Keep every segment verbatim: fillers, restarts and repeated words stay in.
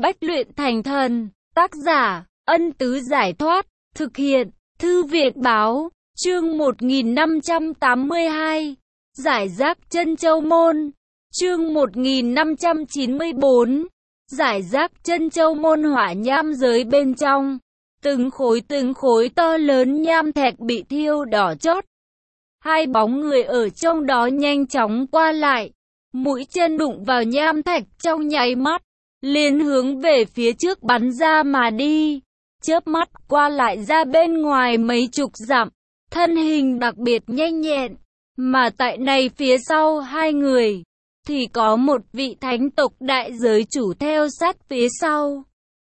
Bách luyện thành thần. Tác giả, Ân Tứ Giải Thoát. Thực hiện, Thư viện Báo. Chương một nghìn năm trăm tám mươi hai. Giải rác chân châu môn. Chương một nghìn năm trăm chín mươi bốn. Giải rác chân châu môn. Hỏa nham giới bên trong. Từng khối từng khối to lớn nham thạch bị thiêu đỏ chót. Hai bóng người ở trong đó nhanh chóng qua lại. Mũi chân đụng vào nham thạch trong nháy mắt, liền hướng về phía trước bắn ra mà đi. Chớp mắt qua lại ra bên ngoài mấy chục dặm, thân hình đặc biệt nhanh nhẹn. Mà tại này phía sau hai người, thì có một vị thánh tộc đại giới chủ theo sát phía sau.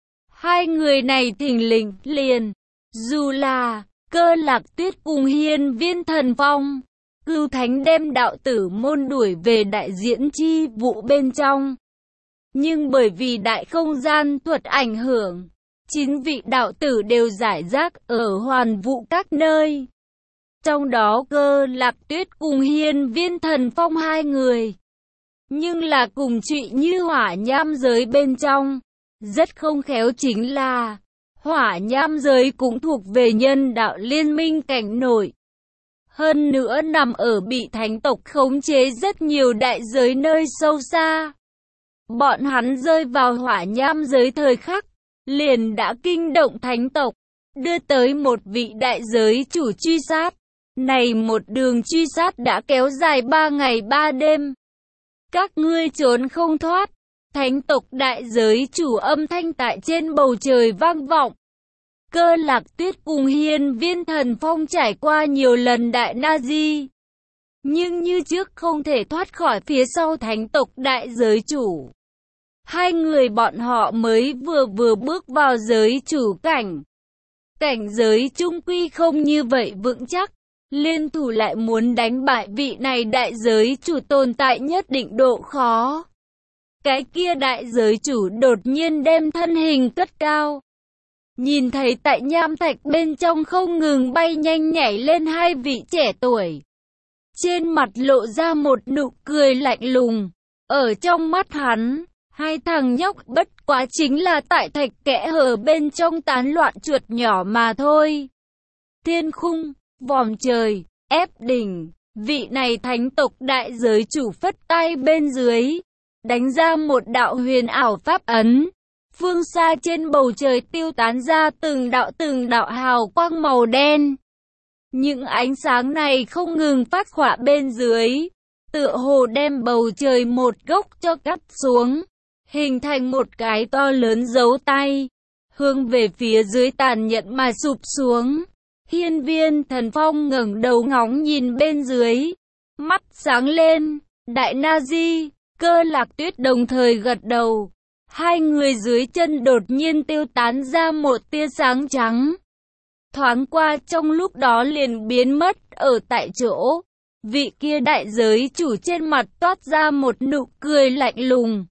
Hai người này thình lình liền, dù là Cơ Lạc Tuyết cùng Hiên Viên Thần Phong, Cửu Thánh đem đạo tử môn đuổi về đại diễn chi vụ bên trong. Nhưng bởi vì đại không gian thuật ảnh hưởng, chín vị đạo tử đều giải rác ở hoàn vũ các nơi. Trong đó Cơ Lạc Tuyết cùng Hiên Viên Thần Phong hai người, nhưng là cùng trụy như hỏa nham giới bên trong. Rất không khéo chính là, hỏa nham giới cũng thuộc về nhân đạo liên minh cảnh nội. Hơn nữa nằm ở bị thánh tộc khống chế rất nhiều đại giới nơi sâu xa. Bọn hắn rơi vào hỏa nham giới thời khắc, liền đã kinh động thánh tộc, đưa tới một vị đại giới chủ truy sát. Này một đường truy sát đã kéo dài ba ngày ba đêm. Các ngươi trốn không thoát. Thánh tộc đại giới chủ âm thanh tại trên bầu trời vang vọng. Cơ Lạc Tuyết cùng Hiên Viên Thần Phong trải qua nhiều lần đại Nazi, nhưng như trước không thể thoát khỏi phía sau thánh tộc đại giới chủ. Hai người bọn họ mới vừa vừa bước vào giới chủ cảnh. Cảnh giới trung quy không như vậy vững chắc, liên thủ lại muốn đánh bại vị này đại giới chủ tồn tại nhất định độ khó. Cái kia đại giới chủ đột nhiên đem thân hình cất cao. Nhìn thấy tại nham thạch bên trong không ngừng bay nhanh nhảy lên hai vị trẻ tuổi. Trên mặt lộ ra một nụ cười lạnh lùng. Ở trong mắt hắn, hai thằng nhóc bất quá chính là tại thạch kẽ hở bên trong tán loạn chuột nhỏ mà thôi. Thiên khung, vòm trời, ép đỉnh, vị này thánh tộc đại giới chủ phất tay bên dưới, đánh ra một đạo huyền ảo pháp ấn. Phương xa trên bầu trời tiêu tán ra từng đạo từng đạo hào quang màu đen. Những ánh sáng này không ngừng phát họa bên dưới, tựa hồ đem bầu trời một góc cho cắt xuống, hình thành một cái to lớn dấu tay, hướng về phía dưới tàn nhẫn mà sụp xuống. Hiên Viên Thần Phong ngẩng đầu ngóng nhìn bên dưới, mắt sáng lên. Đại Nazi, Cơ Lạc Tuyết đồng thời gật đầu. Hai người dưới chân đột nhiên tiêu tán ra một tia sáng trắng. Thoáng qua trong lúc đó liền biến mất ở tại chỗ. Vị kia đại giới chủ trên mặt toát ra một nụ cười lạnh lùng.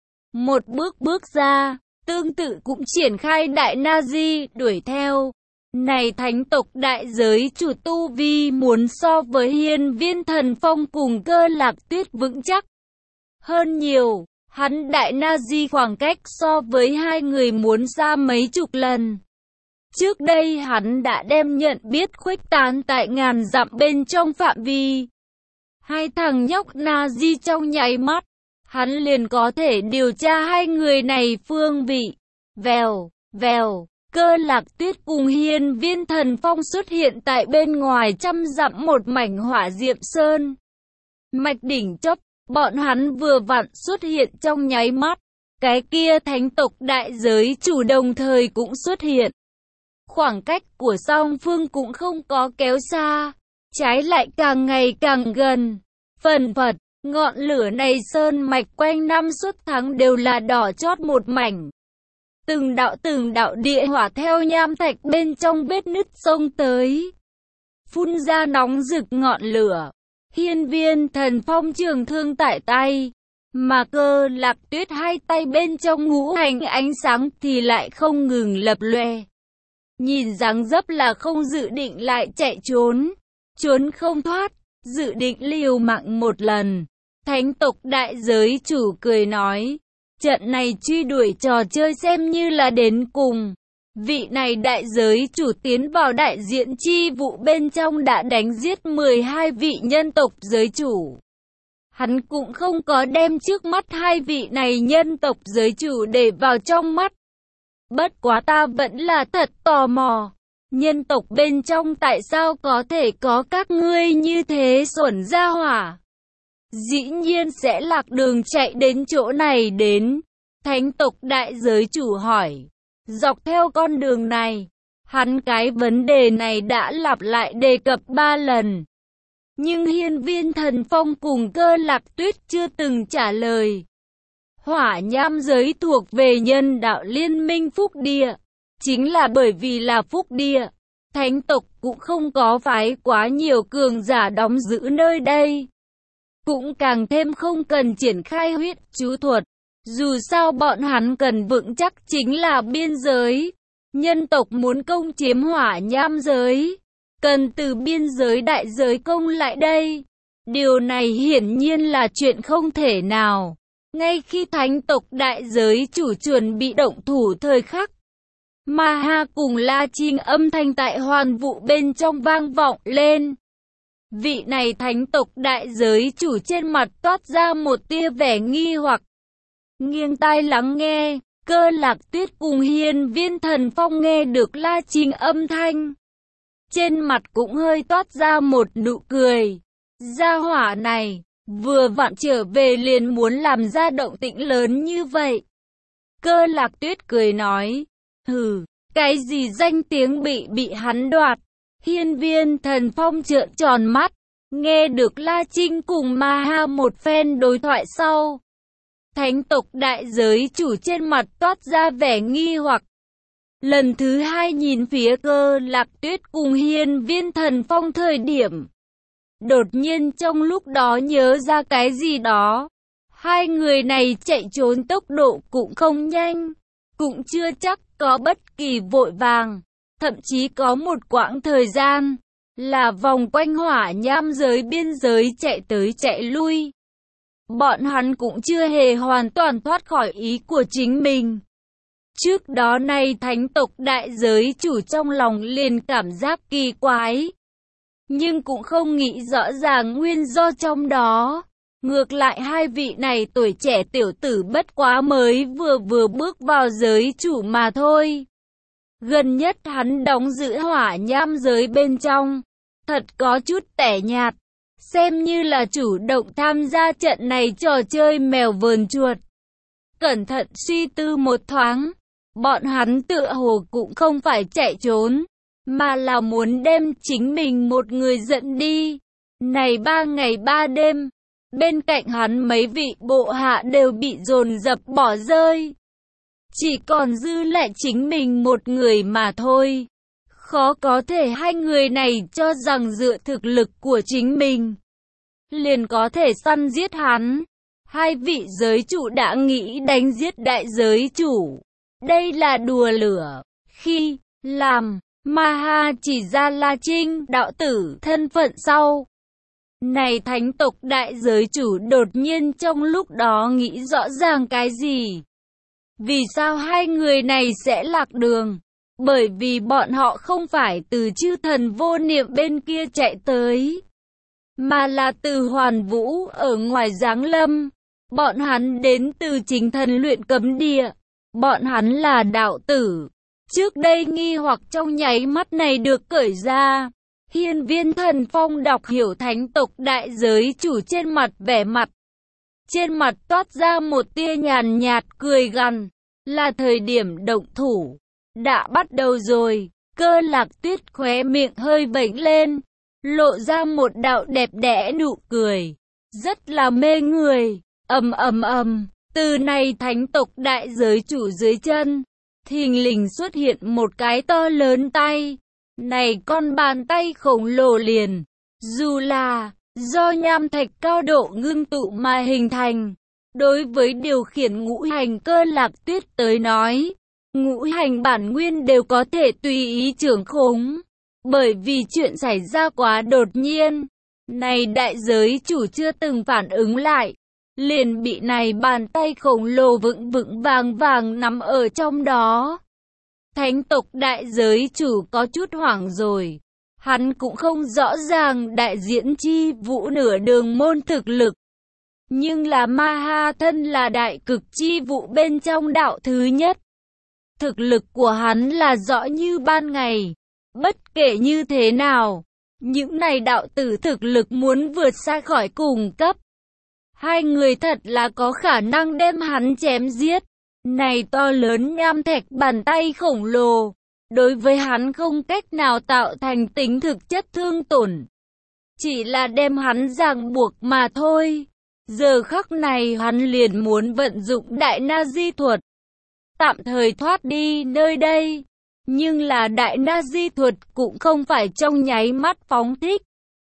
Một bước bước ra, tương tự cũng triển khai đại Nazi đuổi theo. Này thánh tộc đại giới chủ tu vi muốn so với Hiên Viên Thần Phong cùng Cơ Lạc Tuyết vững chắc hơn nhiều. Hắn đại Nazi khoảng cách so với hai người muốn xa mấy chục lần. Trước đây hắn đã đem nhận biết khuếch tán tại ngàn dặm bên trong phạm vi. Hai thằng nhóc Nazi trong nháy mắt, hắn liền có thể điều tra hai người này phương vị. Vèo, vèo, Cơ Lạc Tuyết cùng Hiên Viên Thần Phong xuất hiện tại bên ngoài trăm dặm một mảnh hỏa diệm sơn. Mạch đỉnh chóp. Bọn hắn vừa vặn xuất hiện trong nháy mắt, cái kia thánh tộc đại giới chủ đồng thời cũng xuất hiện. Khoảng cách của song phương cũng không có kéo xa, trái lại càng ngày càng gần. Phần phật, ngọn lửa này sơn mạch quanh năm suốt tháng đều là đỏ chót một mảnh. Từng đạo từng đạo địa hỏa theo nham thạch bên trong vết nứt sông tới, phun ra nóng rực ngọn lửa. Hiên Viên Thần Phong trường thương tại tay, mà Cơ Lạc Tuyết hai tay bên trong ngũ hành ánh sáng thì lại không ngừng lập lòe. Nhìn dáng dấp là không dự định lại chạy trốn, trốn không thoát, dự định liều mạng một lần. Thánh tộc đại giới chủ cười nói, Trận này truy đuổi trò chơi xem như là đến cùng. Vị này đại giới chủ tiến vào đại diện chi vụ bên trong đã đánh giết mười hai vị nhân tộc giới chủ. Hắn cũng không có đem trước mắt hai vị này nhân tộc giới chủ để vào trong mắt. Bất quá ta vẫn là thật tò mò. Nhân tộc bên trong tại sao có thể có các ngươi như thế xuẩn ra hỏa? Dĩ nhiên sẽ lạc đường chạy đến chỗ này đến. Thánh tộc đại giới chủ hỏi. Dọc theo con đường này, hắn cái vấn đề này đã lặp lại đề cập ba lần. Nhưng hiên viên thần phong cùng Cơ Lạc Tuyết chưa từng trả lời. Hỏa nham giới thuộc về nhân đạo liên minh Phúc Địa. Chính là bởi vì là Phúc Địa, thánh tộc cũng không có phái quá nhiều cường giả đóng giữ nơi đây. Cũng càng thêm không cần triển khai huyết chú thuật. Dù sao bọn hắn cần vững chắc chính là biên giới. Nhân tộc muốn công chiếm hỏa nham giới, cần từ biên giới đại giới công lại đây. Điều này hiển nhiên là chuyện không thể nào. Ngay khi thánh tộc đại giới chủ chuẩn bị động thủ thời khắc, Ma Ha cùng La Trinh âm thanh tại hoàn vụ bên trong vang vọng lên. Vị này thánh tộc đại giới chủ trên mặt toát ra một tia vẻ nghi hoặc. Nghiêng tai lắng nghe, Cơ Lạc Tuyết cùng hiên viên thần phong nghe được La Trinh âm thanh. Trên mặt cũng hơi toát ra một nụ cười. Gia hỏa này, vừa vặn trở về liền muốn làm ra động tĩnh lớn như vậy. Cơ Lạc Tuyết cười nói, hừ, cái gì danh tiếng bị bị hắn đoạt. Hiên viên thần phong trợn tròn mắt, nghe được La Trinh cùng Ma Ha một phen đối thoại sau. Thánh tộc đại giới chủ trên mặt toát ra vẻ nghi hoặc. Lần thứ hai nhìn phía Cơ Lạc Tuyết cùng hiên viên thần phong thời điểm. Đột nhiên trong lúc đó nhớ ra cái gì đó. Hai người này chạy trốn tốc độ cũng không nhanh. Cũng chưa chắc có bất kỳ vội vàng. Thậm chí có một quãng thời gian là vòng quanh hỏa nham giới biên giới chạy tới chạy lui. Bọn hắn cũng chưa hề hoàn toàn thoát khỏi ý của chính mình. Trước đó nay thánh tộc đại giới chủ trong lòng liền cảm giác kỳ quái. Nhưng cũng không nghĩ rõ ràng nguyên do trong đó. Ngược lại hai vị này tuổi trẻ tiểu tử bất quá mới vừa vừa bước vào giới chủ mà thôi. Gần nhất hắn đóng giữ hỏa nham giới bên trong. Thật có chút tẻ nhạt. Xem như là chủ động tham gia trận này trò chơi mèo vờn chuột. Cẩn thận suy tư một thoáng. Bọn hắn tựa hồ cũng không phải chạy trốn, mà là muốn đem chính mình một người dẫn đi. Này ba ngày ba đêm, bên cạnh hắn mấy vị bộ hạ đều bị dồn dập bỏ rơi. Chỉ còn dư lại chính mình một người mà thôi. Khó có thể hai người này cho rằng dựa thực lực của chính mình liền có thể săn giết hắn. Hai vị giới chủ đã nghĩ đánh giết đại giới chủ. Đây là đùa lửa. Khi làm, Ma Ha chỉ ra La Trinh đạo tử thân phận sau. Này thánh tộc đại giới chủ đột nhiên trong lúc đó nghĩ rõ ràng cái gì? Vì sao hai người này sẽ lạc đường? Bởi vì bọn họ không phải từ chư thần vô niệm bên kia chạy tới, mà là từ Hoàn Vũ ở ngoài giáng lâm. Bọn hắn đến từ chính thần luyện cấm địa. Bọn hắn là đạo tử. Trước đây nghi hoặc trong nháy mắt này được cởi ra. Hiên viên thần phong đọc hiểu thánh tộc đại giới chủ trên mặt vẻ mặt. Trên mặt toát ra một tia nhàn nhạt cười gằn. Là thời điểm động thủ. Đã bắt đầu rồi. Cơ Lạc Tuyết khóe miệng hơi vểnh lên, lộ ra một đạo đẹp đẽ nụ cười. Rất là mê người. Ầm ầm ầm. Từ này thánh tộc đại giới chủ dưới chân, thình lình xuất hiện một cái to lớn tay. Này con bàn tay khổng lồ liền, dù là do nham thạch cao độ ngưng tụ mà hình thành. Đối với điều khiển ngũ hành Cơ Lạc Tuyết tới nói, ngũ hành bản nguyên đều có thể tùy ý trưởng khống. Bởi vì chuyện xảy ra quá đột nhiên, này đại giới chủ chưa từng phản ứng lại. liền bị này bàn tay khổng lồ vững vững vàng vàng nắm ở trong đó. Thánh tộc đại giới chủ có chút hoảng rồi. Hắn cũng không rõ ràng đại diễn chi vũ nửa đường môn thực lực. Nhưng là ma ha thân là đại cực chi vụ bên trong đạo thứ nhất. Thực lực của hắn là rõ như ban ngày. Bất kể như thế nào, những này đạo tử thực lực muốn vượt xa khỏi cùng cấp. Hai người thật là có khả năng đem hắn chém giết. Này to lớn nham thạch bàn tay khổng lồ, đối với hắn không cách nào tạo thành tính thực chất thương tổn. Chỉ là đem hắn ràng buộc mà thôi. Giờ khắc này hắn liền muốn vận dụng đại na di thuật. Tạm thời thoát đi nơi đây. Nhưng là đại na di thuật cũng không phải trong nháy mắt phóng thích.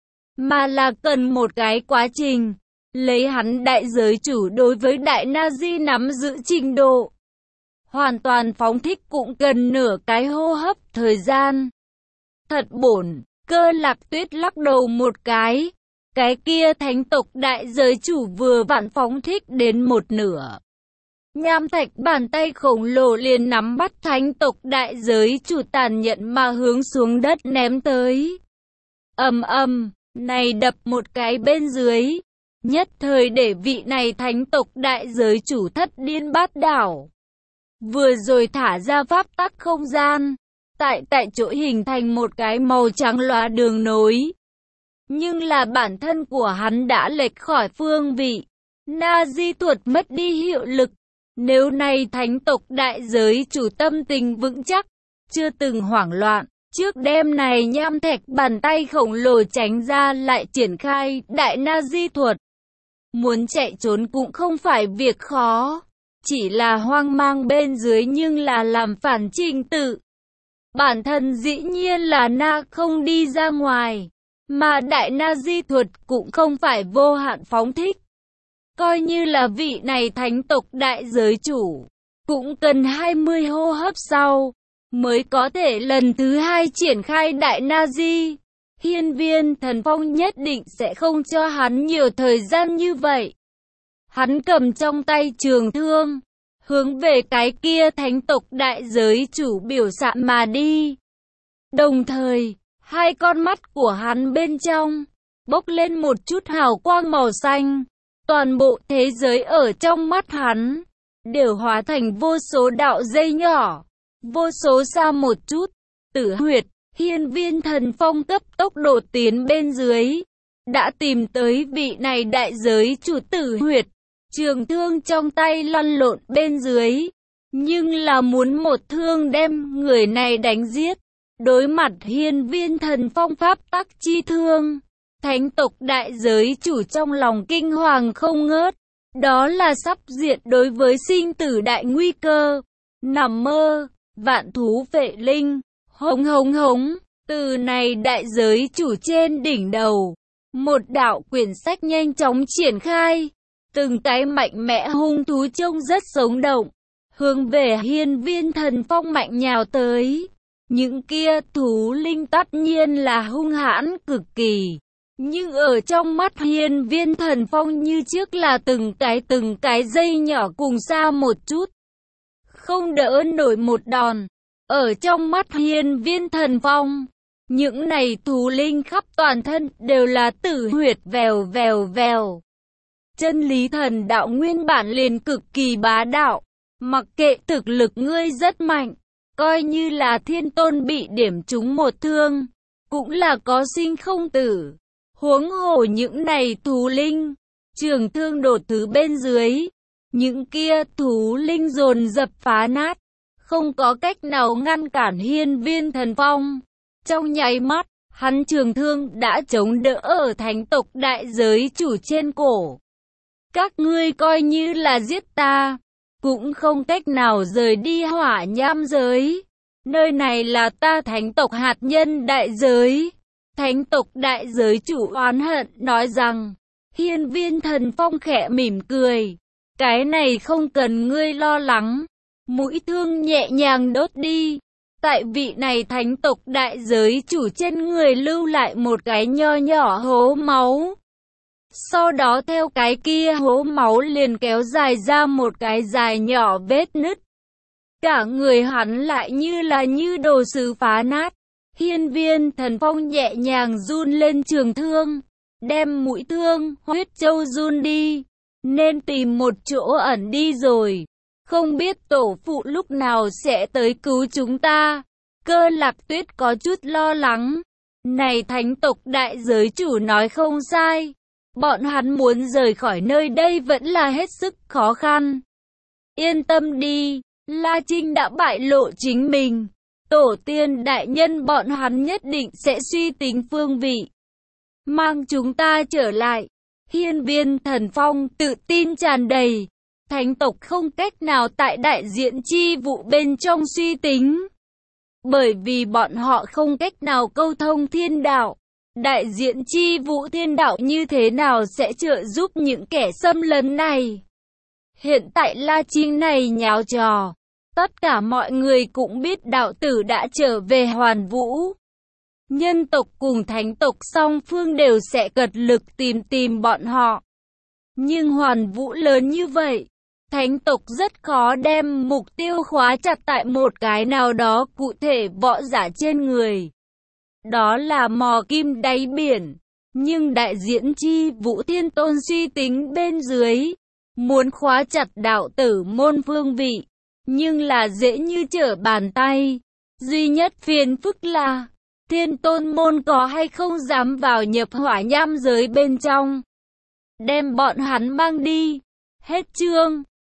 Mà là cần một cái quá trình. Lấy hắn đại giới chủ đối với đại na di nắm giữ trình độ. Hoàn toàn phóng thích cũng cần nửa cái hô hấp thời gian. Thật bổn, Cơ Lạc Tuyết lắc đầu một cái. Cái kia thánh tộc đại giới chủ vừa vặn phóng thích đến một nửa. Nham thạch bàn tay khổng lồ liền nắm bắt thánh tộc đại giới chủ tàn nhẫn mà hướng xuống đất ném tới. Ầm ầm, này đập một cái bên dưới. Nhất thời để vị này thánh tộc đại giới chủ thất điên bát đảo. Vừa rồi thả ra pháp tắc không gian. Tại tại chỗ hình thành một cái màu trắng lóa đường nối. Nhưng là bản thân của hắn đã lệch khỏi phương vị. Na di thuật mất đi hiệu lực. Nếu này thánh tộc đại giới chủ tâm tình vững chắc, chưa từng hoảng loạn, trước đêm này nham thạch bàn tay khổng lồ tránh ra lại triển khai đại na di thuật. Muốn chạy trốn cũng không phải việc khó, chỉ là hoang mang bên dưới nhưng là làm phản trình tự. Bản thân dĩ nhiên là na không đi ra ngoài, mà đại na di thuật cũng không phải vô hạn phóng thích. Coi như là vị này thánh tộc đại giới chủ, cũng cần hai mươi hô hấp sau, mới có thể lần thứ hai triển khai đại na di. Hiên Viên Thần Phong nhất định sẽ không cho hắn nhiều thời gian như vậy. Hắn cầm trong tay trường thương, hướng về cái kia thánh tộc đại giới chủ biểu xạ mà đi. Đồng thời, hai con mắt của hắn bên trong, bốc lên một chút hào quang màu xanh. Toàn bộ thế giới ở trong mắt hắn, đều hóa thành vô số đạo dây nhỏ, vô số xa một chút. Tử huyệt, Hiên Viên Thần Phong cấp tốc độ tiến bên dưới, đã tìm tới vị này đại giới chủ tử huyệt. Trường thương trong tay lăn lộn bên dưới, nhưng là muốn một thương đem người này đánh giết. Đối mặt Hiên Viên Thần Phong pháp tắc chi thương, thánh tộc đại giới chủ trong lòng kinh hoàng không ngớt. Đó là sắp diệt đối với sinh tử đại nguy cơ. Nằm mơ, vạn thú vệ linh, hống hống hống. Từ này đại giới chủ trên đỉnh đầu, một đạo quyển sách nhanh chóng triển khai. Từng cái mạnh mẽ hung thú trông rất sống động, hướng về Hiên Viên Thần Phong mạnh nhào tới. Những kia thú linh tất nhiên là hung hãn cực kỳ. Nhưng ở trong mắt Hiên Viên Thần Phong như trước là từng cái từng cái dây nhỏ cùng xa một chút. Không đỡ nổi một đòn. Ở trong mắt Hiên Viên Thần Phong, những này thú linh khắp toàn thân đều là tử huyệt vèo vèo vèo. Chân lý thần đạo nguyên bản liền cực kỳ bá đạo. Mặc kệ thực lực ngươi rất mạnh, coi như là thiên tôn bị điểm trúng một thương, cũng là có sinh không tử. Huống hồ những này thú linh, trường thương đột thứ bên dưới, những kia thú linh dồn dập phá nát, không có cách nào ngăn cản Hiên Viên Thần Phong. Trong nháy mắt, hắn trường thương đã chống đỡ ở thánh tộc đại giới chủ trên cổ. Các ngươi coi như là giết ta, cũng không cách nào rời đi hỏa nham giới. Nơi này là ta thánh tộc hạt nhân đại giới. Thánh tộc đại giới chủ oán hận nói rằng. Hiên Viên Thần Phong khẽ mỉm cười. Cái này không cần ngươi lo lắng. Mũi thương nhẹ nhàng đốt đi. Tại vị này thánh tộc đại giới chủ trên người lưu lại một cái nho nhỏ hố máu. Sau đó theo cái kia hố máu liền kéo dài ra một cái dài nhỏ vết nứt. Cả người hắn lại như là như đồ sứ phá nát. Hiên Viên Thần Phong nhẹ nhàng run lên trường thương, đem mũi thương, huyết châu run đi, nên tìm một chỗ ẩn đi rồi. Không biết tổ phụ lúc nào sẽ tới cứu chúng ta. Cơ Lạc Tuyết có chút lo lắng. Này thánh tộc đại giới chủ nói không sai. Bọn hắn muốn rời khỏi nơi đây vẫn là hết sức khó khăn. Yên tâm đi, La Trinh đã bại lộ chính mình. Tổ tiên đại nhân bọn hắn nhất định sẽ suy tính phương vị, mang chúng ta trở lại. Hiên Viên Thần Phong tự tin tràn đầy. Thánh tộc không cách nào tại đại diện chi vụ bên trong suy tính, bởi vì bọn họ không cách nào câu thông thiên đạo. Đại diện chi vụ thiên đạo như thế nào sẽ trợ giúp những kẻ xâm lấn này? Hiện tại La Trinh này nháo trò, tất cả mọi người cũng biết đạo tử đã trở về Hoàn Vũ. Nhân tộc cùng thánh tộc song phương đều sẽ cật lực tìm tìm bọn họ. Nhưng Hoàn Vũ lớn như vậy, thánh tộc rất khó đem mục tiêu khóa chặt tại một cái nào đó cụ thể võ giả trên người. Đó là mò kim đáy biển. Nhưng đại diễn chi Vũ Thiên Tôn suy tính bên dưới, muốn khóa chặt đạo tử môn phương vị, nhưng là dễ như trở bàn tay. Duy nhất phiền phức là Thiên Tôn môn có hay không dám vào nhập hỏa nham giới bên trong, đem bọn hắn mang đi. Hết chương.